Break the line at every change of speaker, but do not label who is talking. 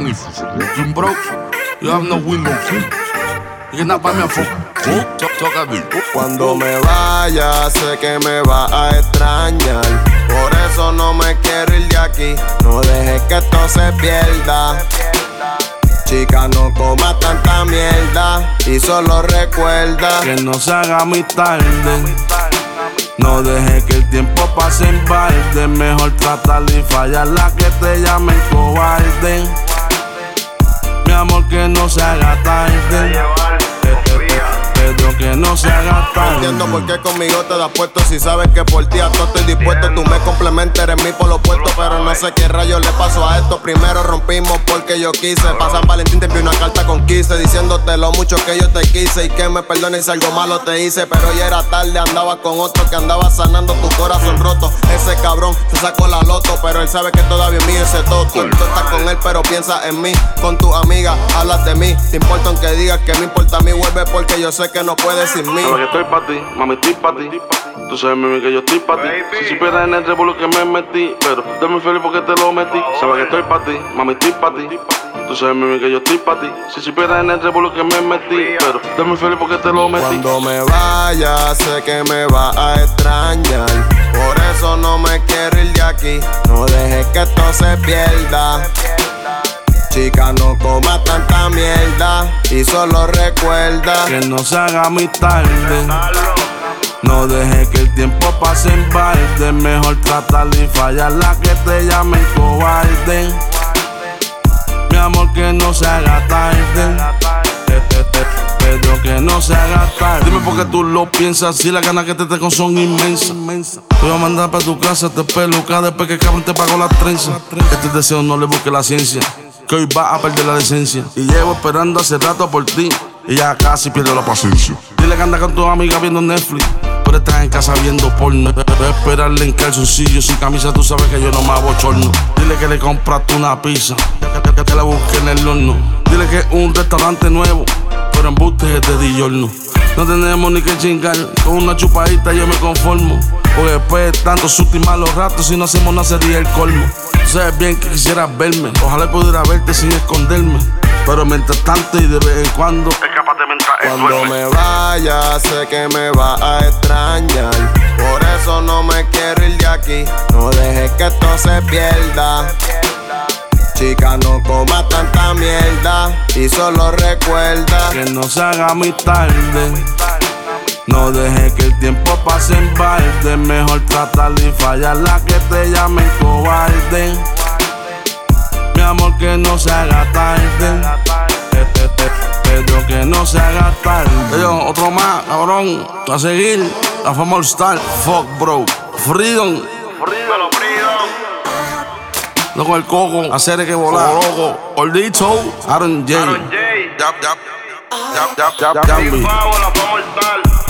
magnificent. Looking broke, you have no window seat. You cannot buy me a phone. Talk a bit.
Cuando me vaya, sé que me va a extrañar. Por eso no me quiero ir de aquí. No dejes que esto se pierda. Chica, no coma tanta mierda y solo recuerda
que no se haga muy tarde. No deje que el tiempo pase en balde. Mejor tratar y fallar la que te llamen cobarde. Mi amor, que no se haga tarde. Pero que no se haga tarde.
No entiendo por qué conmigo te das puesto. Si sabes que por ti a todo estoy dispuesto. Tú me complementas, eres mi por lo opuesto. Pero no sé qué rayos le pasó a esto. Primero rompimos porque yo quise. Pa' San Valentín te envié una carta con 15 diciéndote lo mucho que yo te quise. Y que me perdones si algo malo te hice. Pero ya era tarde, andaba con otro que andaba sanando tu corazón roto. Ese cabrón se sacó la loto. Pero él sabe que todavía es mío ese toto. Tú estás con él pero piensa en mí. Con tu amiga hablas de mí. Te importa aunque digas que me importa a mí. Vuelve porque yo sé que no puedes sin mí.
Sabes que estoy pa' ti, mami, estoy pa' ti. Tú sabes, mami, que yo estoy pa' ti. Si supieras en el revuelo que me metí, pero estoy muy feliz porque te lo metí. Sabes que estoy pa' ti, mami, estoy pa' ti. Tú sabes, mami, que yo estoy pa' ti. Si supieras en el revuelo que me metí, pero estoy muy feliz porque te lo metí.
Cuando me vaya, sé que me va a extrañar. Por eso no me quiero ir de aquí. No dejes que esto se pierda. Chica, no coma tanta mierda y solo recuerda
que no se haga muy tarde. No deje que el tiempo pase en balde. Mejor tratar y fallar la que te llamen cobarde. Mi amor, que no se haga tarde. Pero que no se haga tarde. Dime por qué tú lo piensas. Si las ganas que te tengo son inmensas. Te voy a mandar para tu casa, te peluca después que cabrón te pagó las trenzas. Este deseo no le busque la ciencia, que hoy vas a perder la decencia. Y llevo esperando hace rato por ti y ya casi pierdo la paciencia. Dile que anda con tu amiga viendo Netflix, pero estás en casa viendo porno. Voy a esperarle en calzoncillo sin camisa, tú sabes que yo no me abochorno. Dile que le compraste una pizza, que la busque en el horno. Dile que es un restaurante nuevo, pero embuste es de Diorno. No tenemos ni que chingar, con una chupadita yo me conformo. Porque después de tantos sustos y malos ratos, si no hacemos nada sería el colmo. Tú sabes bien que quisieras verme, ojalá pudiera verte sin esconderme. Pero mientras tanto y de vez en cuando, escápate mientras
cuando me vaya, sé que me va a extrañar. Por eso no me quiero ir de aquí. No dejes que esto se pierda. Chica, no coma tanta mierda y solo recuerda
que no se haga muy tarde. No deje que el tiempo pase en balde. Mejor tratar y fallar la que te llamen cobarde. Mi amor, que no se haga tarde. Pero que no se haga tarde. Yo, otro más, cabrón. A seguir, la fama all star. Fuck, bro. Freedom. Loco el coco, hacer que volar. Loco, Ordito, Aaron J.
Aaron J. Yap. La fama all star.